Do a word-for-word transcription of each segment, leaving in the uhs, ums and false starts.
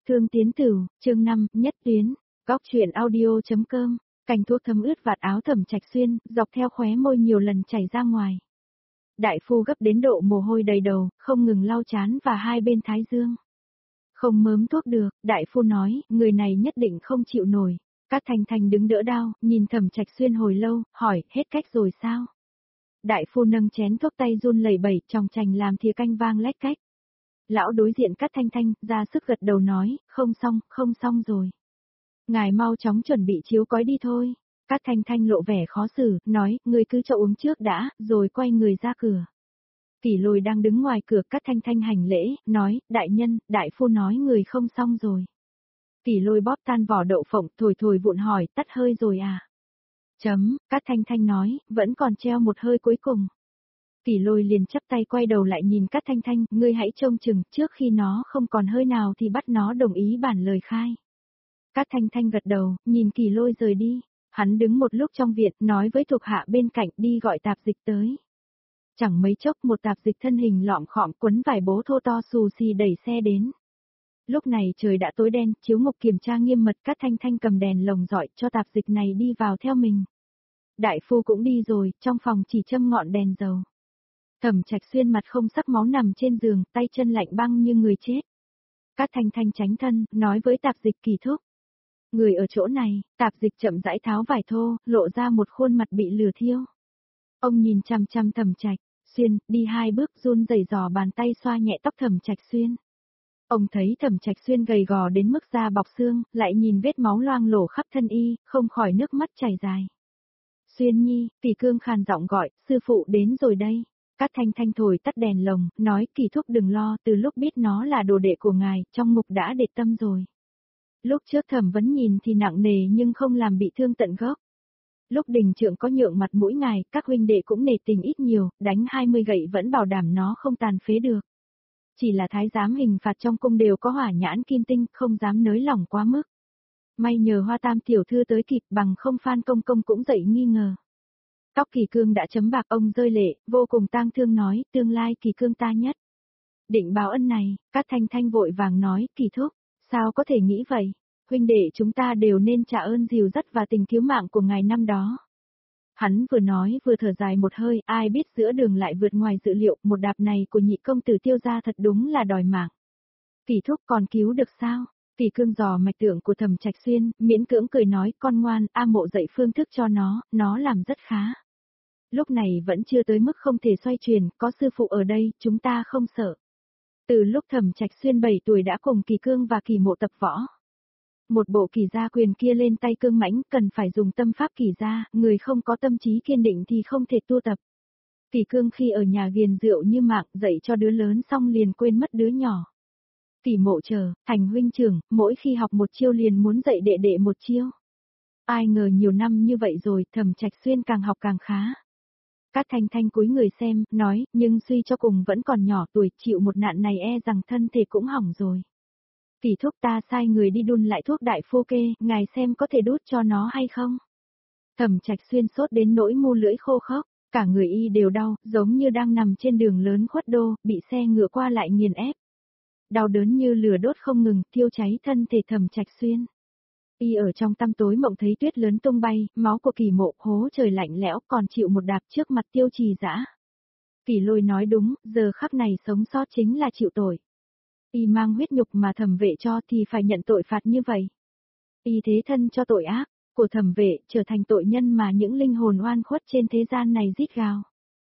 Thương tiến tử, chương năm, nhất tuyến, góc truyện audio.com, cành thuốc thấm ướt vạt áo Thẩm Trạch Xuyên, dọc theo khóe môi nhiều lần chảy ra ngoài. Đại phu gấp đến độ mồ hôi đầy đầu, không ngừng lau chán và hai bên thái dương. Không mớm thuốc được, đại phu nói, người này nhất định không chịu nổi. Cát Thanh Thanh đứng đỡ đao, nhìn Thẩm Trạch Xuyên hồi lâu, hỏi, hết cách rồi sao? Đại phu nâng chén thuốc tay run lẩy bẩy, tròng trành làm thìa canh vang lách cách. Lão đối diện Cát Thanh Thanh, ra sức gật đầu nói, không xong, không xong rồi. Ngài mau chóng chuẩn bị chiếu cói đi thôi. Cát Thanh Thanh lộ vẻ khó xử, nói, người cứ cho uống trước đã, rồi quay người ra cửa. Kỷ Lôi đang đứng ngoài cửa, Cát Thanh Thanh hành lễ, nói, đại nhân, đại phu nói người không xong rồi. Kỷ Lôi bóp tan vỏ đậu phộng, thổi thổi vụn hỏi, tắt hơi rồi à? Chấm, Cát Thanh Thanh nói, vẫn còn treo một hơi cuối cùng. Kỷ Lôi liền chắp tay quay đầu lại nhìn Cát Thanh Thanh, ngươi hãy trông chừng, trước khi nó không còn hơi nào thì bắt nó đồng ý bản lời khai. Cát Thanh Thanh gật đầu, nhìn Kỷ Lôi rời đi. Hắn đứng một lúc trong viện, nói với thuộc hạ bên cạnh đi gọi tạp dịch tới. Chẳng mấy chốc một tạp dịch thân hình lọm khọm quấn vải bố thô to xù xì đẩy xe đến. Lúc này trời đã tối đen, chiếu ngục kiểm tra nghiêm mật, Cát Thanh Thanh cầm đèn lồng dọi cho tạp dịch này đi vào theo mình. Đại phu cũng đi rồi, trong phòng chỉ châm ngọn đèn dầu. Thẩm Trạch Xuyên mặt không sắc máu nằm trên giường, tay chân lạnh băng như người chết. Cát Thanh Thanh tránh thân, nói với tạp dịch Kỳ thúc. Người ở chỗ này, tạp dịch chậm rãi tháo vải thô, lộ ra một khuôn mặt bị lửa thiêu. Ông nhìn chăm chăm Thẩm Trạch Xuyên, đi hai bước run rẩy giò bàn tay xoa nhẹ tóc Thẩm Trạch Xuyên. Ông thấy Thẩm Trạch Xuyên gầy gò đến mức da bọc xương, lại nhìn vết máu loang lổ khắp thân y, không khỏi nước mắt chảy dài. Xuyên nhi, Kỳ Cương khàn giọng gọi, sư phụ đến rồi đây. Cát Thanh Thanh thổi tắt đèn lồng, nói Kỳ thúc đừng lo, từ lúc biết nó là đồ đệ của ngài, trong ngục đã để tâm rồi. Lúc trước thẩm vấn nhìn thì nặng nề nhưng không làm bị thương tận gốc. Lúc đình trượng có nhượng mặt mũi ngài, các huynh đệ cũng nể tình ít nhiều, đánh hai mươi gậy vẫn bảo đảm nó không tàn phế được. Chỉ là thái giám hình phạt trong cung đều có hỏa nhãn kim tinh, không dám nới lỏng quá mức. May nhờ Hoa Tam tiểu thư tới kịp, bằng không Phan công công cũng dậy nghi ngờ. Tóc Kỳ Cương đã chấm bạc, ông rơi lệ, vô cùng tang thương nói, tương lai Kỳ Cương ta nhất. Định báo ân này, Cát Thanh Thanh vội vàng nói, Kỳ thúc, sao có thể nghĩ vậy? Huynh đệ chúng ta đều nên trả ơn dìu dắt và tình cứu mạng của ngài năm đó. Hắn vừa nói vừa thở dài một hơi, ai biết giữa đường lại vượt ngoài dự liệu, một đạp này của nhị công tử Tiêu gia thật đúng là đòi mạng. Kỳ thúc còn cứu được sao? Kỳ Cương dò mạch tượng của Thẩm Trạch Xuyên, miễn cưỡng cười nói, con ngoan, A Mộ dạy phương thức cho nó, nó làm rất khá. Lúc này vẫn chưa tới mức không thể xoay chuyển, có sư phụ ở đây, chúng ta không sợ. Từ lúc Thẩm Trạch Xuyên bảy tuổi đã cùng Kỳ Cương và Kỳ Mộ tập võ. Một bộ kỳ gia quyền kia lên tay cương mãnh, cần phải dùng tâm pháp kỳ gia, người không có tâm trí kiên định thì không thể tu tập. Kỳ Cương khi ở nhà ghiền rượu như mạng, dạy cho đứa lớn xong liền quên mất đứa nhỏ. Kỳ Mộ chờ, thành huynh trưởng, mỗi khi học một chiêu liền muốn dạy đệ đệ một chiêu. Ai ngờ nhiều năm như vậy rồi, Thẩm Trạch Xuyên càng học càng khá. Cát Thanh Thanh cúi người xem, nói, nhưng suy cho cùng vẫn còn nhỏ tuổi, chịu một nạn này e rằng thân thể cũng hỏng rồi. Kỳ thúc ta sai người đi đun lại thuốc đại phu kê, ngài xem có thể đút cho nó hay không? Thẩm Trạch Xuyên sốt đến nỗi mu lưỡi khô khốc, cả người y đều đau, giống như đang nằm trên đường lớn khuất đô, bị xe ngựa qua lại nghiền ép. Đau đớn như lửa đốt không ngừng, thiêu cháy thân thể Thẩm Trạch Xuyên. Y ở trong tăm tối mộng thấy tuyết lớn tung bay, máu của Kỳ Mộ, hố trời lạnh lẽo, còn chịu một đạp trước mặt Tiêu Trì Dã. Kỷ Lôi nói đúng, giờ khắc này sống sót chính là chịu tội. Y mang huyết nhục mà Thẩm vệ cho thì phải nhận tội phạt như vậy. Y thế thân cho tội ác của Thẩm vệ, trở thành tội nhân mà những linh hồn oan khuất trên thế gian này rít gào.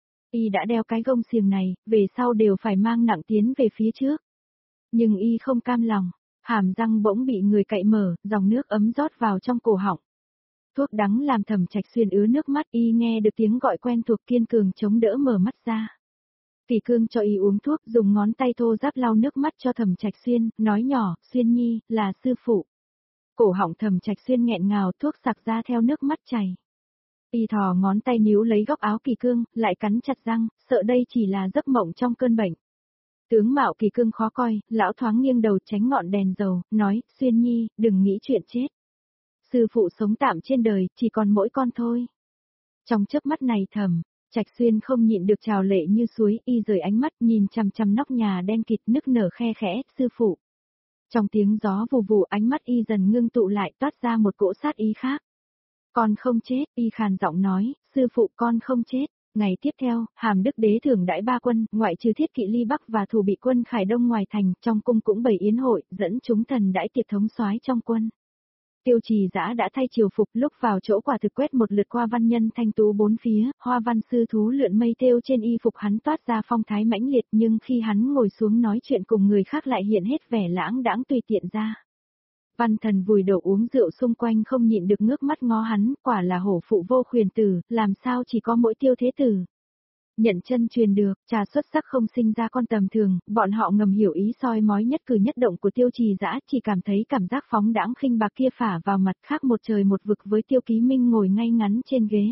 Y đã đeo cái gông xiềng này, về sau đều phải mang nặng tiến về phía trước. Nhưng Y không cam lòng. Hàm răng bỗng bị người cạy mở, dòng nước ấm rót vào trong cổ họng. Thuốc đắng làm Thẩm Trạch Xuyên ứa nước mắt, y nghe được tiếng gọi quen thuộc kiên cường chống đỡ mở mắt ra. Kỳ Cương cho y uống thuốc, dùng ngón tay thô ráp lau nước mắt cho Thẩm Trạch Xuyên, nói nhỏ, Xuyên nhi, là sư phụ. Cổ họng Thẩm Trạch Xuyên nghẹn ngào, thuốc sặc ra theo nước mắt chảy. Y thò ngón tay níu lấy góc áo Kỳ Cương, lại cắn chặt răng, sợ đây chỉ là giấc mộng trong cơn bệnh. Tướng mạo Kỳ Cương khó coi, lão thoáng nghiêng đầu tránh ngọn đèn dầu, nói, Xuyên nhi, đừng nghĩ chuyện chết. Sư phụ sống tạm trên đời, chỉ còn mỗi con thôi. Trong chớp mắt này Thẩm Trạch Xuyên không nhịn được trào lệ như suối, y rời ánh mắt nhìn chằm chằm nóc nhà đen kịt nức nở khe khẽ, sư phụ. Trong tiếng gió vù vù ánh mắt y dần ngưng tụ lại toát ra một cỗ sát ý khác. Con không chết, y khàn giọng nói, sư phụ con không chết. Ngày tiếp theo, Hàm Đức Đế thưởng đãi ba quân, ngoại trừ Thiết Kỵ Ly Bắc và thủ bị quân Khải Đông ngoài thành, trong cung cũng bày yến hội, dẫn chúng thần đãi tiệc thống soái trong quân. Tiêu Trì Dã đã thay triều phục, lúc vào chỗ quả thực quét một lượt qua văn nhân thanh tú bốn phía, hoa văn sư thú lượn mây thêu trên y phục hắn toát ra phong thái mãnh liệt, nhưng khi hắn ngồi xuống nói chuyện cùng người khác lại hiện hết vẻ lãng đãng tùy tiện ra. Văn Thần vùi đầu uống rượu xung quanh không nhịn được ngước mắt ngó hắn, quả là hổ phụ vô khuyền tử, làm sao chỉ có mỗi Tiêu thế tử. Nhận chân truyền được, trà xuất sắc không sinh ra con tầm thường, bọn họ ngầm hiểu ý soi mói nhất cử nhất động của Tiêu Trì Dã, chỉ cảm thấy cảm giác phóng đãng khinh bạc kia phả vào mặt, khác một trời một vực với Tiêu Ký Minh ngồi ngay ngắn trên ghế.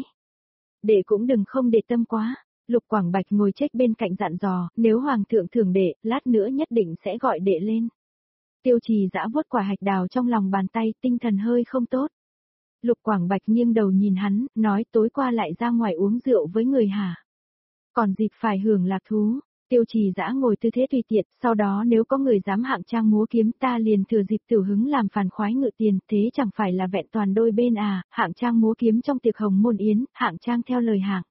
Đệ cũng đừng không để tâm quá. Lục Quảng Bạch ngồi chết bên cạnh dặn dò, nếu hoàng thượng thưởng đệ, lát nữa nhất định sẽ gọi đệ lên. Tiêu Trì Dã vuốt quả hạch đào trong lòng bàn tay, tinh thần hơi không tốt. Lục Quảng Bạch nghiêng đầu nhìn hắn, nói tối qua lại ra ngoài uống rượu với người hả? Còn dịp phải hưởng lạc thú. Tiêu Trì Dã ngồi tư thế tùy tiện, sau đó nếu có người dám hạng trang múa kiếm ta liền thừa dịp tiểu hứng làm phản khoái ngự tiền, thế chẳng phải là vẹn toàn đôi bên à, hạng trang múa kiếm trong tiệc hồng môn yến, hạng trang theo lời hạng.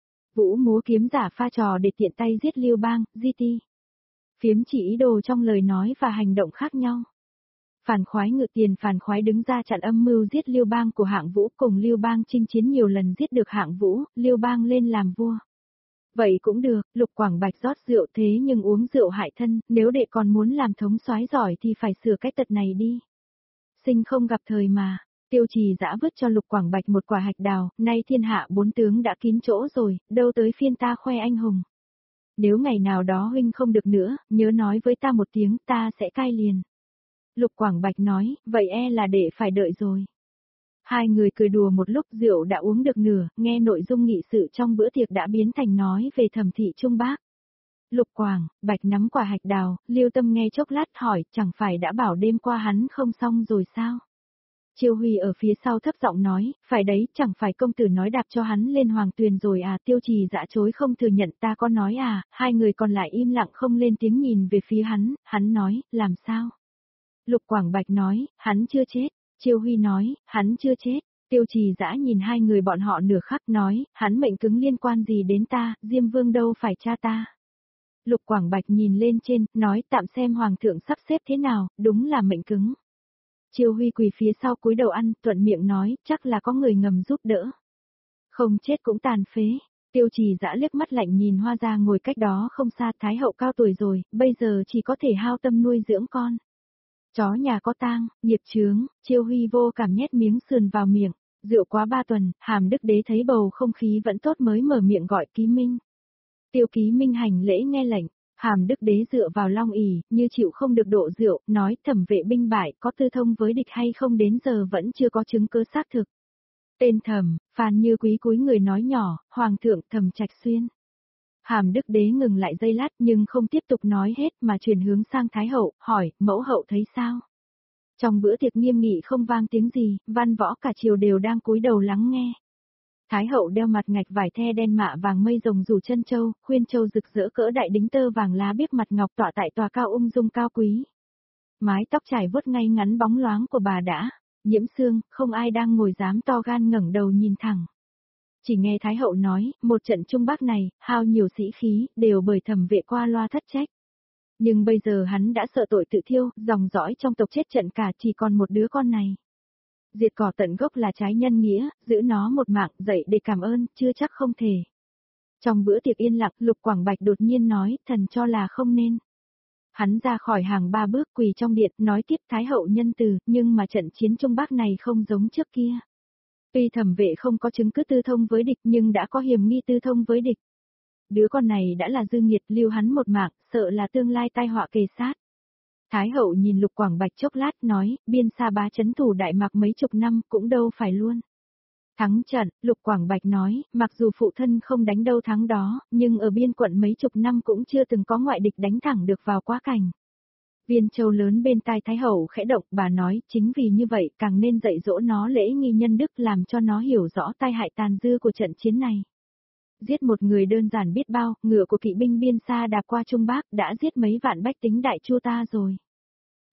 Vũ múa kiếm giả pha trò để tiện tay giết Lưu Bang, Di Ti. Phiếm chỉ ý đồ trong lời nói và hành động khác nhau. Phản khoái ngự tiền phản khoái đứng ra chặn âm mưu giết Lưu Bang của Hạng Vũ, cùng Lưu Bang chinh chiến nhiều lần giết được Hạng Vũ, Lưu Bang lên làm vua. Vậy cũng được, Lục Quảng Bạch rót rượu thế nhưng uống rượu hại thân, nếu đệ còn muốn làm thống soái giỏi thì phải sửa cái tật này đi. Sinh không gặp thời mà. Tiêu Trì Dã vứt cho Lục Quảng Bạch một quả hạch đào, nay thiên hạ bốn tướng đã kín chỗ rồi, đâu tới phiên ta khoe anh hùng. Nếu ngày nào đó huynh không được nữa, nhớ nói với ta một tiếng, ta sẽ cai liền. Lục Quảng Bạch nói, vậy e là đệ phải đợi rồi. Hai người cười đùa một lúc, rượu đã uống được nửa, nghe nội dung nghị sự trong bữa tiệc đã biến thành nói về Thẩm thị Trung Bác. Lục Quảng Bạch nắm quả hạch đào, Lưu Tâm nghe chốc lát hỏi, chẳng phải đã bảo đêm qua hắn không xong rồi sao? Chiêu Huy ở phía sau thấp giọng nói, phải đấy, chẳng phải công tử nói đạp cho hắn lên hoàng tuyền rồi à? Tiêu Trì Dã chối không thừa nhận, ta có nói à? Hai người còn lại im lặng không lên tiếng nhìn về phía hắn, hắn nói, làm sao? Lục Quảng Bạch nói, hắn chưa chết. Chiêu Huy nói, hắn chưa chết. Tiêu Trì Dã nhìn hai người bọn họ nửa khắc nói, hắn mệnh cứng liên quan gì đến ta, Diêm Vương đâu phải cha ta. Lục Quảng Bạch nhìn lên trên, nói tạm xem hoàng thượng sắp xếp thế nào, đúng là mệnh cứng. Chiêu Huy quỳ phía sau cúi đầu ăn, thuận miệng nói, chắc là có người ngầm giúp đỡ. Không chết cũng tàn phế. Tiêu Trì Dã liếc mắt lạnh nhìn Hoa Gia ngồi cách đó không xa, Thái hậu cao tuổi rồi, bây giờ chỉ có thể hao tâm nuôi dưỡng con. Chó nhà có tang, nghiệp chướng, Chiêu Huy vô cảm nhét miếng sườn vào miệng, rượu quá ba tuần, Hàm Đức Đế thấy bầu không khí vẫn tốt mới mở miệng gọi Ký Minh. Tiêu Ký Minh hành lễ nghe lệnh. Hàm Đức Đế dựa vào long ỷ, như chịu không được độ rượu, nói Thẩm vệ binh bại có tư thông với địch hay không đến giờ vẫn chưa có chứng cứ xác thực. Tên Thẩm, Phan Như Quý cúi người nói nhỏ, Hoàng thượng Thẩm Trạch Xuyên. Hàm Đức Đế ngừng lại giây lát nhưng không tiếp tục nói hết mà chuyển hướng sang Thái hậu, hỏi, mẫu hậu thấy sao? Trong bữa tiệc nghiêm nghị không vang tiếng gì, văn võ cả triều đều đang cúi đầu lắng nghe. Thái hậu đeo mặt ngạch vải the đen mạ vàng mây rồng rủ chân châu, khuyên châu rực rỡ cỡ đại đính tơ vàng lá biếc mặt ngọc tọa tại tòa cao ung dung cao quý. Mái tóc trải vuốt ngay ngắn bóng loáng của bà đã nhiễm sương, không ai đang ngồi dám to gan ngẩng đầu nhìn thẳng. Chỉ nghe Thái hậu nói, một trận Trung Bắc này, hao nhiều sĩ khí, đều bởi Thẩm vệ qua loa thất trách. Nhưng bây giờ hắn đã sợ tội tự thiêu, dòng dõi trong tộc chết trận cả, chỉ còn một đứa con này. Diệt cỏ tận gốc là trái nhân nghĩa, giữ nó một mạng, dậy để cảm ơn, chưa chắc không thể. Trong bữa tiệc yên lặng, Lục Quảng Bạch đột nhiên nói, thần cho là không nên. Hắn ra khỏi hàng ba bước quỳ trong điện, nói tiếp Thái hậu nhân từ, nhưng mà trận chiến Trung Bắc này không giống trước kia. Tuy Thẩm vệ không có chứng cứ tư thông với địch nhưng đã có hiểm nghi tư thông với địch. Đứa con này đã là dư nghiệt, lưu hắn một mạng, sợ là tương lai tai họa kề sát. Thái hậu nhìn Lục Quảng Bạch chốc lát nói, biên xa bá chấn thủ Đại Mạc mấy chục năm cũng đâu phải luôn. Thắng trận, Lục Quảng Bạch nói, mặc dù phụ thân không đánh đâu thắng đó, nhưng ở biên quận mấy chục năm cũng chưa từng có ngoại địch đánh thẳng được vào quá cảnh. Viên Châu lớn bên tai Thái hậu khẽ động, bà nói, chính vì như vậy càng nên dạy dỗ nó lễ nghi nhân đức làm cho nó hiểu rõ tai hại tàn dư của trận chiến này. Giết một người đơn giản biết bao, ngựa của kỵ binh biên xa đạp qua Trung Bắc đã giết mấy vạn bách tính Đại Chu ta rồi.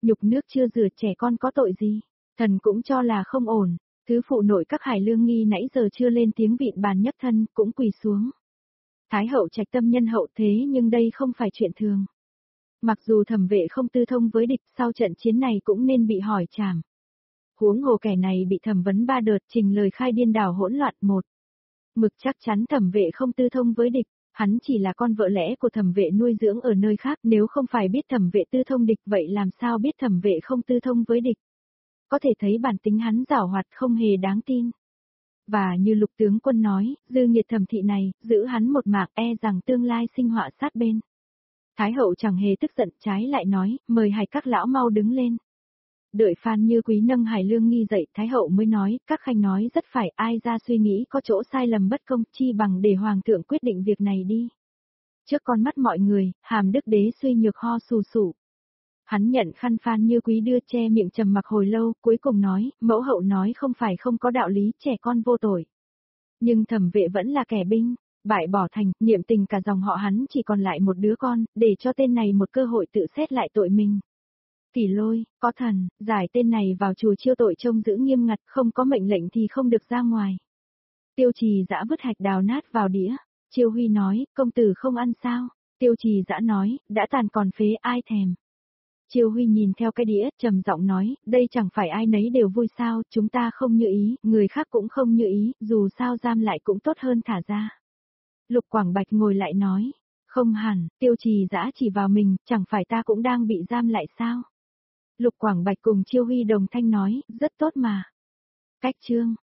Nhục nước chưa rửa trẻ con có tội gì, thần cũng cho là không ổn, thứ phụ nội các Hải Lương Nghi nãy giờ chưa lên tiếng vịn bàn nhấc thân, cũng quỳ xuống. Thái hậu trạch tâm nhân hậu thế nhưng đây không phải chuyện thường. Mặc dù thẩm vệ không tư thông với địch, sau trận chiến này cũng nên bị hỏi trảm. Huống hồ kẻ này bị thẩm vấn ba đợt, trình lời khai điên đảo hỗn loạn một. Mực chắc chắn thẩm vệ không tư thông với địch, hắn chỉ là con vợ lẽ của thẩm vệ nuôi dưỡng ở nơi khác, nếu không phải biết thẩm vệ tư thông địch vậy làm sao biết thẩm vệ không tư thông với địch. Có thể thấy bản tính hắn giảo hoạt không hề đáng tin. Và như lục tướng quân nói, dư nghiệt thẩm thị này, giữ hắn một mạng e rằng tương lai sinh họa sát bên. Thái hậu chẳng hề tức giận, trái lại nói, mời Hải các lão mau đứng lên. Đợi Phan Như Quý nâng Hải Lương Nghi dậy, Thái hậu mới nói, các khanh nói rất phải, ai ra suy nghĩ có chỗ sai lầm bất công, chi bằng để hoàng thượng quyết định việc này đi. Trước con mắt mọi người, hàm đức đế suy nhược ho sù sụ. Hắn nhận khăn Phan Như Quý đưa che miệng trầm mặc hồi lâu, cuối cùng nói, mẫu hậu nói không phải không có đạo lý, trẻ con vô tội. Nhưng thẩm vệ vẫn là kẻ binh, bại bỏ thành, niệm tình cả dòng họ hắn chỉ còn lại một đứa con, để cho tên này một cơ hội tự xét lại tội mình. Kỷ Lôi, có thần, giải tên này vào chùa chiêu tội trông giữ nghiêm ngặt, không có mệnh lệnh thì không được ra ngoài. Tiêu Trì Dã vứt hạch đào nát vào đĩa, Chiêu Huy nói, công tử không ăn sao? Tiêu Trì Dã nói, đã tàn còn phế ai thèm. Chiêu Huy nhìn theo cái đĩa, trầm giọng nói, đây chẳng phải ai nấy đều vui sao, chúng ta không như ý, người khác cũng không như ý, dù sao giam lại cũng tốt hơn thả ra. Lục Quảng Bạch ngồi lại nói, không hẳn, Tiêu Trì Dã chỉ vào mình, chẳng phải ta cũng đang bị giam lại sao? Lục Quảng Bạch cùng Chiêu Huy đồng thanh nói, rất tốt mà. Cách chương